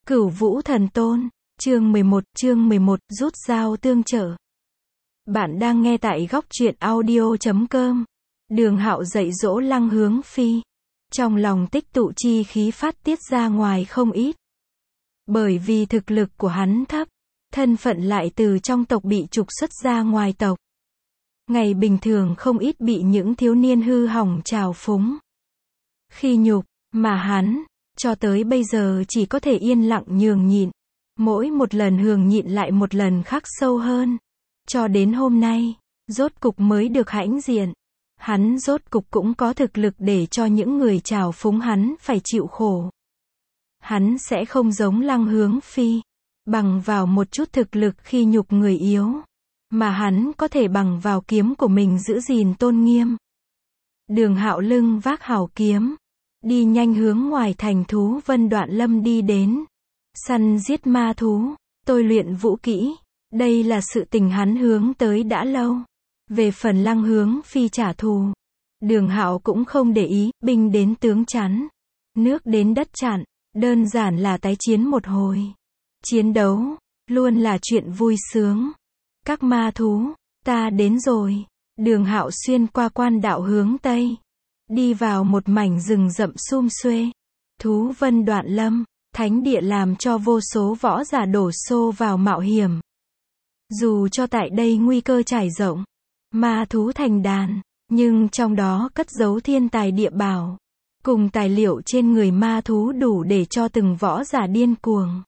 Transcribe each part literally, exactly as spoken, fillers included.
Cửu Vũ Thần Tôn, chương mười một, chương mười một, rút dao tương trợ. Bạn đang nghe tại góc truyện audio chấm com. Đường Hạo dạy dỗ Lăng Hướng Phi. Trong lòng tích tụ chi khí phát tiết ra ngoài không ít. Bởi vì thực lực của hắn thấp, thân phận lại từ trong tộc bị trục xuất ra ngoài tộc. Ngày bình thường không ít bị những thiếu niên hư hỏng trào phúng. Khi nhục, mà hắn, cho tới bây giờ chỉ có thể yên lặng nhường nhịn. Mỗi một lần nhường nhịn lại một lần khắc sâu hơn. Cho đến hôm nay, rốt cục mới được hãnh diện. Hắn rốt cục cũng có thực lực để cho những người trào phúng hắn phải chịu khổ. Hắn sẽ không giống Lăng Hướng Phi, bằng vào một chút thực lực khi nhục người yếu. Mà hắn có thể bằng vào kiếm của mình giữ gìn tôn nghiêm. Đường Hạo lưng vác hào kiếm, đi nhanh hướng ngoài thành Thú Vân Đoạn Lâm đi đến. Săn giết ma thú, tôi luyện vũ kỹ, đây là sự tình hắn hướng tới đã lâu. Về phần Lăng Hướng Phi trả thù, Đường Hạo cũng không để ý, binh đến tướng chắn, nước đến đất chặn, đơn giản là tái chiến một hồi. Chiến đấu, luôn là chuyện vui sướng. Các ma thú, ta đến rồi. Đường Hạo xuyên qua quan đạo hướng Tây, đi vào một mảnh rừng rậm sum xuê. Thú Vân Đoạn Lâm, thánh địa làm cho vô số võ giả đổ xô vào mạo hiểm. Dù cho tại đây nguy cơ trải rộng, ma thú thành đàn, nhưng trong đó cất giấu thiên tài địa bảo, cùng tài liệu trên người ma thú đủ để cho từng võ giả điên cuồng.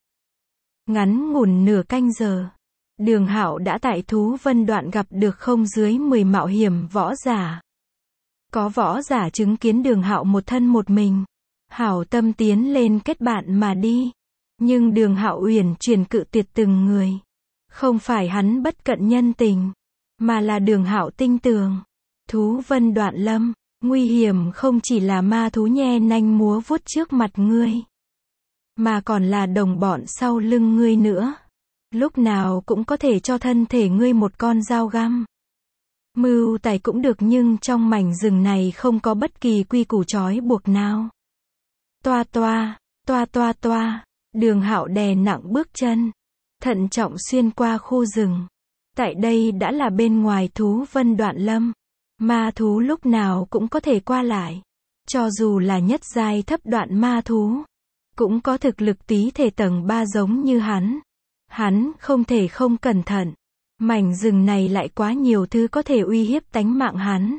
Ngắn ngủn nửa canh giờ, Đường Hạo đã tại Thú Vân Đoạn gặp được không dưới mười mạo hiểm võ giả. Có võ giả chứng kiến Đường Hạo một thân một mình, hảo tâm tiến lên kết bạn mà đi. Nhưng Đường Hạo uyển chuyển cự tuyệt từng người. Không phải hắn bất cận nhân tình, mà là Đường Hạo tinh tường. Thú Vân Đoạn Lâm, nguy hiểm không chỉ là ma thú nhe nanh múa vuốt trước mặt ngươi, mà còn là đồng bọn sau lưng ngươi nữa. Lúc nào cũng có thể cho thân thể ngươi một con dao găm. Mưu tài cũng được, nhưng trong mảnh rừng này không có bất kỳ quy củ trói buộc nào. Toa toa, toa toa toa, Đường Hạo đè nặng bước chân, thận trọng xuyên qua khu rừng. Tại đây đã là bên ngoài Thú Vân Đoạn Lâm. Ma thú lúc nào cũng có thể qua lại. Cho dù là nhất giai thấp đoạn ma thú, cũng có thực lực tí thể tầng ba giống như hắn. Hắn không thể không cẩn thận. Mảnh rừng này lại quá nhiều thứ có thể uy hiếp tánh mạng hắn.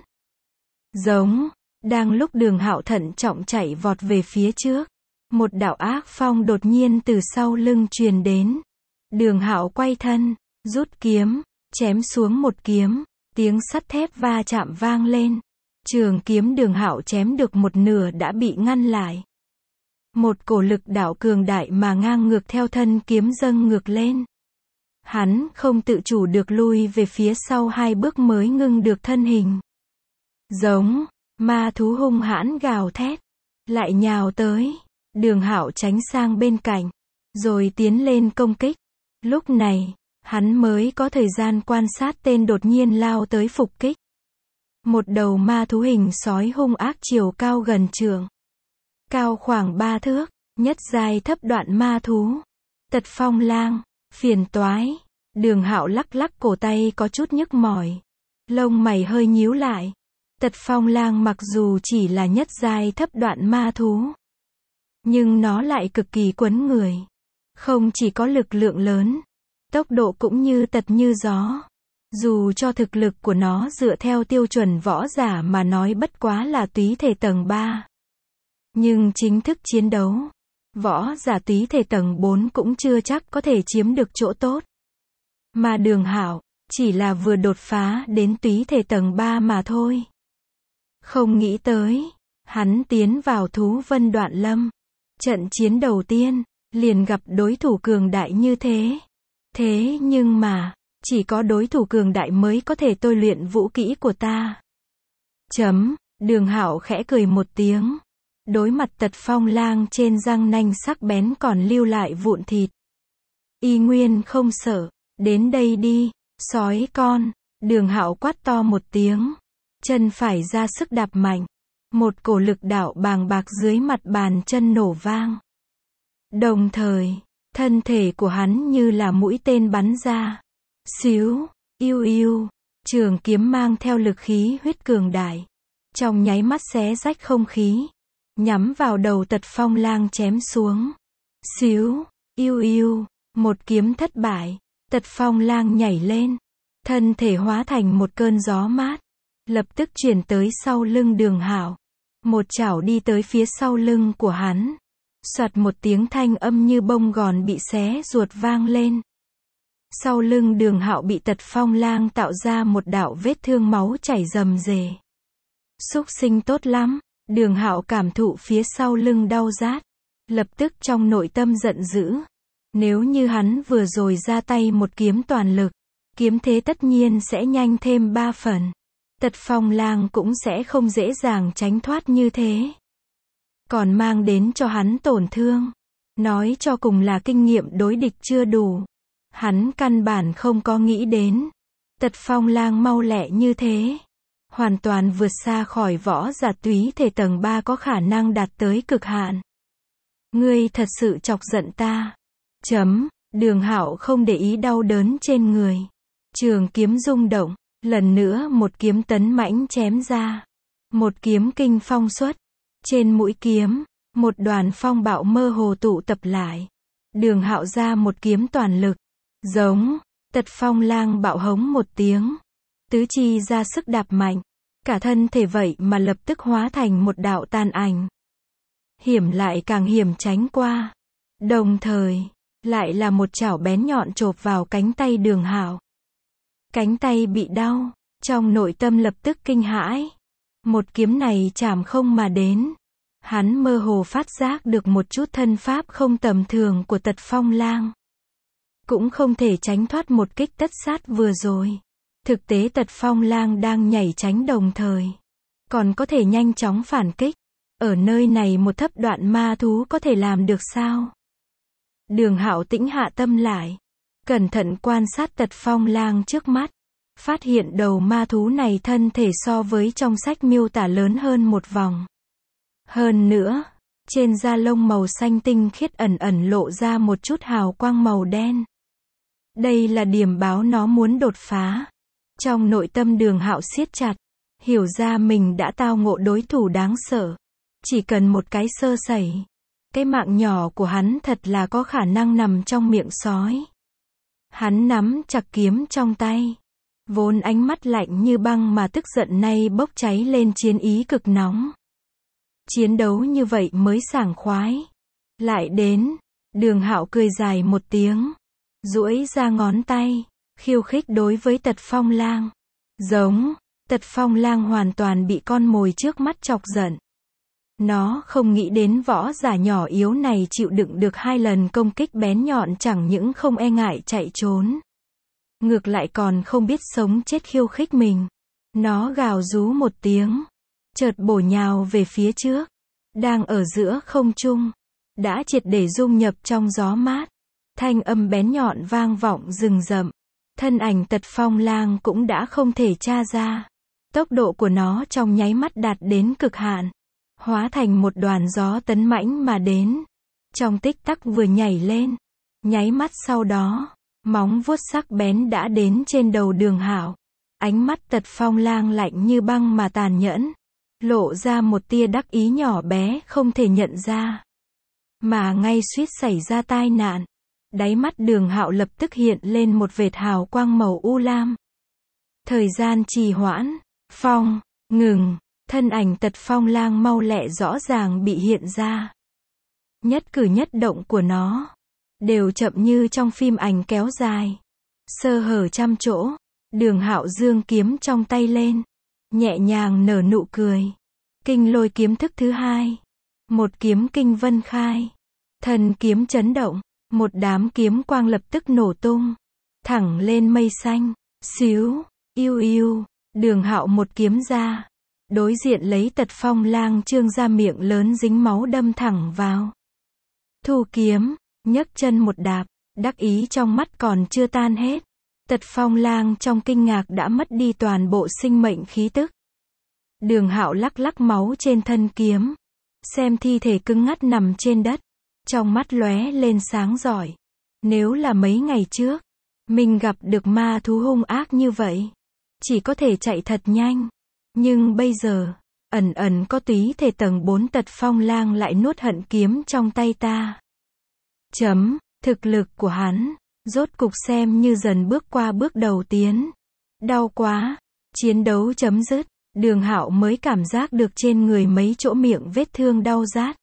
Giống, đang lúc Đường Hạo thận trọng chạy vọt về phía trước, một đạo ác phong đột nhiên từ sau lưng truyền đến. Đường Hạo quay thân, rút kiếm, chém xuống một kiếm, tiếng sắt thép va chạm vang lên. Trường kiếm Đường Hạo chém được một nửa đã bị ngăn lại. Một cổ lực đạo cường đại mà ngang ngược theo thân kiếm dâng ngược lên. Hắn không tự chủ được lui về phía sau hai bước mới ngưng được thân hình. Giống, ma thú hung hãn gào thét, lại nhào tới. Đường Hạo tránh sang bên cạnh, rồi tiến lên công kích. Lúc này, hắn mới có thời gian quan sát tên đột nhiên lao tới phục kích. Một đầu ma thú hình sói hung ác chiều cao gần trượng, cao khoảng ba thước, nhất giai thấp đoạn ma thú. Tật Phong Lang, phiền toái. Đường Hạo lắc lắc cổ tay có chút nhức mỏi, lông mày hơi nhíu lại. Tật Phong Lang mặc dù chỉ là nhất giai thấp đoạn ma thú, nhưng nó lại cực kỳ quấn người. Không chỉ có lực lượng lớn, tốc độ cũng như tật như gió. Dù cho thực lực của nó dựa theo tiêu chuẩn võ giả mà nói bất quá là túy thể tầng ba. Nhưng chính thức chiến đấu, võ giả túy thể tầng bốn cũng chưa chắc có thể chiếm được chỗ tốt. Mà Đường Hạo, chỉ là vừa đột phá đến túy thể tầng ba mà thôi. Không nghĩ tới, hắn tiến vào Thú Vân Đoạn Lâm. Trận chiến đầu tiên, liền gặp đối thủ cường đại như thế. Thế nhưng mà, chỉ có đối thủ cường đại mới có thể tôi luyện vũ kỹ của ta. Chấm, Đường Hạo khẽ cười một tiếng. Đối mặt Tật Phong Lang trên răng nanh sắc bén còn lưu lại vụn thịt. Y nguyên không sợ, đến đây đi, sói con. Đường Hạo quát to một tiếng, chân phải ra sức đạp mạnh. Một cổ lực đạo bàng bạc dưới mặt bàn chân nổ vang. Đồng thời, Thân thể của hắn như là mũi tên bắn ra. Xíu, iu iu, trường kiếm mang theo lực khí huyết cường đại. Trong nháy mắt xé rách không khí, nhắm vào đầu Tật Phong Lang chém xuống. Xíu, iu iu, một kiếm thất bại, Tật Phong Lang nhảy lên, thân thể hóa thành một cơn gió mát, lập tức chuyển tới sau lưng Đường Hạo. Một chảo đi tới phía sau lưng của hắn. Soạt một tiếng thanh âm như bông gòn bị xé ruột vang lên. Sau lưng Đường Hạo bị Tật Phong Lang tạo ra một đạo vết thương máu chảy rầm rề. Súc sinh tốt lắm, Đường Hạo cảm thụ phía sau lưng đau rát, lập tức trong nội tâm giận dữ. Nếu như hắn vừa rồi ra tay một kiếm toàn lực, kiếm thế tất nhiên sẽ nhanh thêm ba phần. Tật Phong Lang cũng sẽ không dễ dàng tránh thoát như thế. Còn mang đến cho hắn tổn thương. Nói cho cùng là kinh nghiệm đối địch chưa đủ. Hắn căn bản không có nghĩ đến. Tật Phong Lang mau lẹ như thế. Hoàn toàn vượt xa khỏi võ giả túy thể tầng ba có khả năng đạt tới cực hạn. Ngươi thật sự chọc giận ta. Chấm, Đường Hạo không để ý đau đớn trên người. Trường kiếm rung động, lần nữa một kiếm tấn mãnh chém ra. Một kiếm kinh phong xuất. Trên mũi kiếm, một đoàn phong bạo mơ hồ tụ tập lại. Đường Hạo ra một kiếm toàn lực. Giống, Tật Phong Lang bạo hống một tiếng. Tứ chi ra sức đạp mạnh. Cả thân thể vậy mà lập tức hóa thành một đạo tàn ảnh. Hiểm lại càng hiểm tránh qua. Đồng thời, lại là một chảo bén nhọn chộp vào cánh tay Đường Hạo. Cánh tay bị đau, trong nội tâm lập tức kinh hãi. Một kiếm này chạm không mà đến. Hắn mơ hồ phát giác được một chút thân pháp không tầm thường của Tật Phong Lang. Cũng không thể tránh thoát một kích tất sát vừa rồi. Thực tế Tật Phong Lang đang nhảy tránh đồng thời. Còn có thể nhanh chóng phản kích. Ở nơi này một thấp đoạn ma thú có thể làm được sao? Đường Hạo tĩnh hạ tâm lại. Cẩn thận quan sát Tật Phong Lang trước mắt. Phát hiện đầu ma thú này thân thể so với trong sách miêu tả lớn hơn một vòng. Hơn nữa, trên da lông màu xanh tinh khiết ẩn ẩn lộ ra một chút hào quang màu đen. Đây là điểm báo nó muốn đột phá. Trong nội tâm Đường Hạo siết chặt, hiểu ra mình đã tao ngộ đối thủ đáng sợ. Chỉ cần một cái sơ sẩy, cái mạng nhỏ của hắn thật là có khả năng nằm trong miệng sói. Hắn nắm chặt kiếm trong tay. Vốn ánh mắt lạnh như băng mà tức giận nay bốc cháy lên chiến ý cực nóng. Chiến đấu như vậy mới sảng khoái. Lại đến, Đường Hạo cười dài một tiếng, duỗi ra ngón tay, khiêu khích đối với Tật Phong Lang. Giống, Tật Phong Lang hoàn toàn bị con mồi trước mắt chọc giận. Nó không nghĩ đến võ giả nhỏ yếu này chịu đựng được hai lần công kích bén nhọn, chẳng những không e ngại chạy trốn, ngược lại còn không biết sống chết khiêu khích mình. Nó gào rú một tiếng, chợt bổ nhào về phía trước. Đang ở giữa không trung, đã triệt để dung nhập trong gió mát. Thanh âm bén nhọn vang vọng rừng rậm. Thân ảnh Tật Phong Lang cũng đã không thể tra ra. Tốc độ của nó trong nháy mắt đạt đến cực hạn, hóa thành một đoàn gió tấn mãnh mà đến. Trong tích tắc vừa nhảy lên, nháy mắt sau đó, móng vuốt sắc bén đã đến trên đầu Đường Hạo. Ánh mắt Tật Phong Lang lạnh như băng mà tàn nhẫn, lộ ra một tia đắc ý nhỏ bé không thể nhận ra. Mà ngay suýt xảy ra tai nạn, đáy mắt Đường Hạo lập tức hiện lên một vệt hào quang màu u lam. Thời gian trì hoãn, phong, ngừng, thân ảnh Tật Phong Lang mau lẹ rõ ràng bị hiện ra. Nhất cử nhất động của nó đều chậm như trong phim ảnh kéo dài, sơ hở trăm chỗ. Đường Hạo giương kiếm trong tay lên, nhẹ nhàng nở nụ cười. Kinh lôi kiếm thức thứ hai, một kiếm kinh vân khai. Thần kiếm chấn động, một đám kiếm quang lập tức nổ tung, thẳng lên mây xanh. Xíu, iu iu, Đường Hạo một kiếm ra, đối diện lấy Tật Phong Lang trương ra miệng lớn dính máu đâm thẳng vào. Thu kiếm, nhấc chân một đạp, đắc ý trong mắt còn chưa tan hết. Tật Phong Lang trong kinh ngạc đã mất đi toàn bộ sinh mệnh khí tức. Đường Hạo lắc lắc máu trên thân kiếm, xem thi thể cứng ngắt nằm trên đất, trong mắt lóe lên sáng giỏi. Nếu là mấy ngày trước, mình gặp được ma thú hung ác như vậy, chỉ có thể chạy thật nhanh. Nhưng bây giờ, ẩn ẩn có túy thể tầng bốn tật phong lang lại nuốt hận kiếm trong tay ta. Chấm, thực lực của hắn, rốt cục xem như dần bước qua bước đầu tiến. Đau quá, chiến đấu chấm dứt, Đường Hạo mới cảm giác được trên người mấy chỗ miệng vết thương đau rát.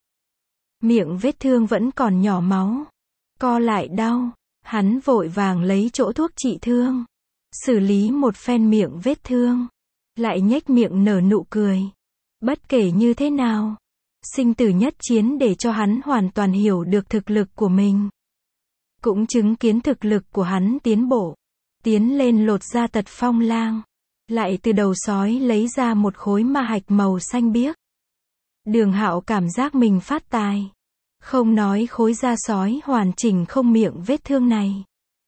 Miệng vết thương vẫn còn nhỏ máu, co lại đau, hắn vội vàng lấy chỗ thuốc trị thương, xử lý một phen miệng vết thương, lại nhếch miệng nở nụ cười. Bất kể như thế nào, sinh tử nhất chiến để cho hắn hoàn toàn hiểu được thực lực của mình. Cũng chứng kiến thực lực của hắn tiến bộ, tiến lên lột ra tật phong lang, lại từ đầu sói lấy ra một khối ma hạch màu xanh biếc. Đường Hạo cảm giác mình phát tài. Không nói khối da sói hoàn chỉnh không miệng vết thương này.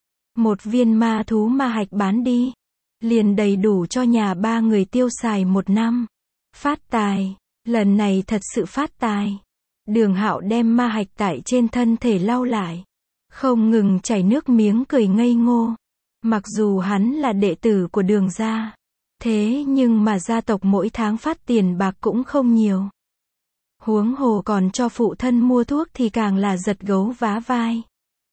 Một viên ma thú ma hạch bán đi, liền đầy đủ cho nhà ba người tiêu xài một năm. Phát tài, lần này thật sự phát tài. Đường Hạo đem ma hạch tại trên thân thể lau lại, không ngừng chảy nước miếng cười ngây ngô. Mặc dù hắn là đệ tử của Đường gia, thế nhưng mà gia tộc mỗi tháng phát tiền bạc cũng không nhiều. Huống hồ còn cho phụ thân mua thuốc thì càng là giật gấu vá vai.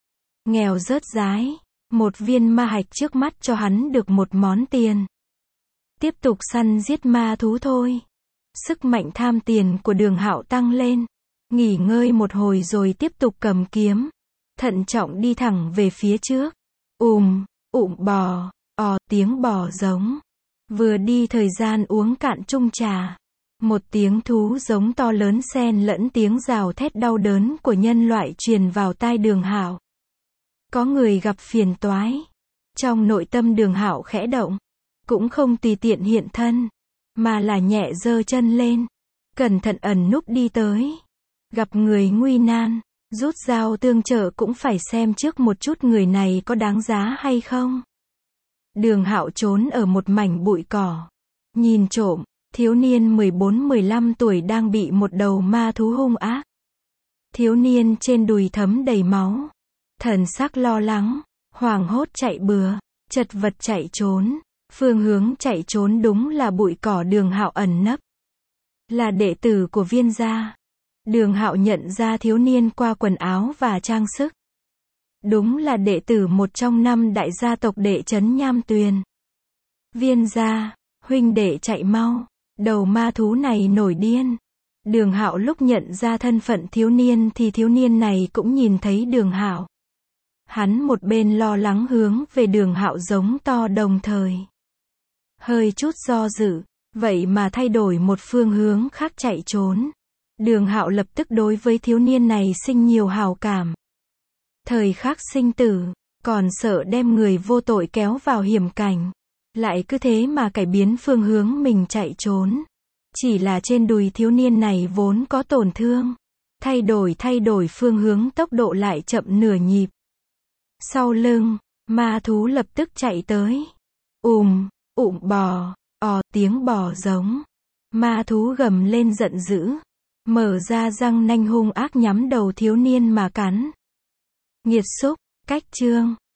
Nghèo rớt rái, một viên ma hạch trước mắt cho hắn được một món tiền. Tiếp tục săn giết ma thú thôi. Sức mạnh tham tiền của Đường Hạo tăng lên. Nghỉ ngơi một hồi rồi tiếp tục cầm kiếm, thận trọng đi thẳng về phía trước. Ùm, ụm bò, ò tiếng bò giống. Vừa đi thời gian uống cạn chung trà. Một tiếng thú giống to lớn xen lẫn tiếng gào thét đau đớn của nhân loại truyền vào tai Đường Hạo. Có người gặp phiền toái. Trong nội tâm Đường Hạo khẽ động, cũng không tùy tiện hiện thân, mà là nhẹ giơ chân lên, cẩn thận ẩn núp đi tới. Gặp người nguy nan, rút dao tương trợ cũng phải xem trước một chút người này có đáng giá hay không. Đường Hạo trốn ở một mảnh bụi cỏ, nhìn trộm. Thiếu niên mười bốn mười lăm tuổi đang bị một đầu ma thú hung ác. Thiếu niên trên đùi thấm đầy máu, thần sắc lo lắng, hoảng hốt chạy bừa, chật vật chạy trốn. Phương hướng chạy trốn đúng là bụi cỏ Đường Hạo ẩn nấp. Là đệ tử của Viên gia. Đường Hạo nhận ra thiếu niên qua quần áo và trang sức. Đúng là đệ tử một trong năm đại gia tộc Đệ trấn Nham Tuyền. Viên gia, huynh đệ chạy mau. Đầu ma thú này nổi điên. Đường Hạo lúc nhận ra thân phận thiếu niên thì thiếu niên này cũng nhìn thấy Đường Hạo. Hắn một bên lo lắng hướng về Đường Hạo giống to đồng thời. Hơi chút do dự, vậy mà thay đổi một phương hướng khác chạy trốn. Đường Hạo lập tức đối với thiếu niên này sinh nhiều hào cảm. Thời khắc sinh tử, còn sợ đem người vô tội kéo vào hiểm cảnh. Lại cứ thế mà cải biến phương hướng mình chạy trốn. Chỉ là trên đùi thiếu niên này vốn có tổn thương. Thay đổi thay đổi phương hướng tốc độ lại chậm nửa nhịp. Sau lưng, ma thú lập tức chạy tới. Ùm, ụm bò, ò tiếng bò giống. Ma thú gầm lên giận dữ. Mở ra răng nanh hung ác nhắm đầu thiếu niên mà cắn. Nghiệt xúc, cách chương.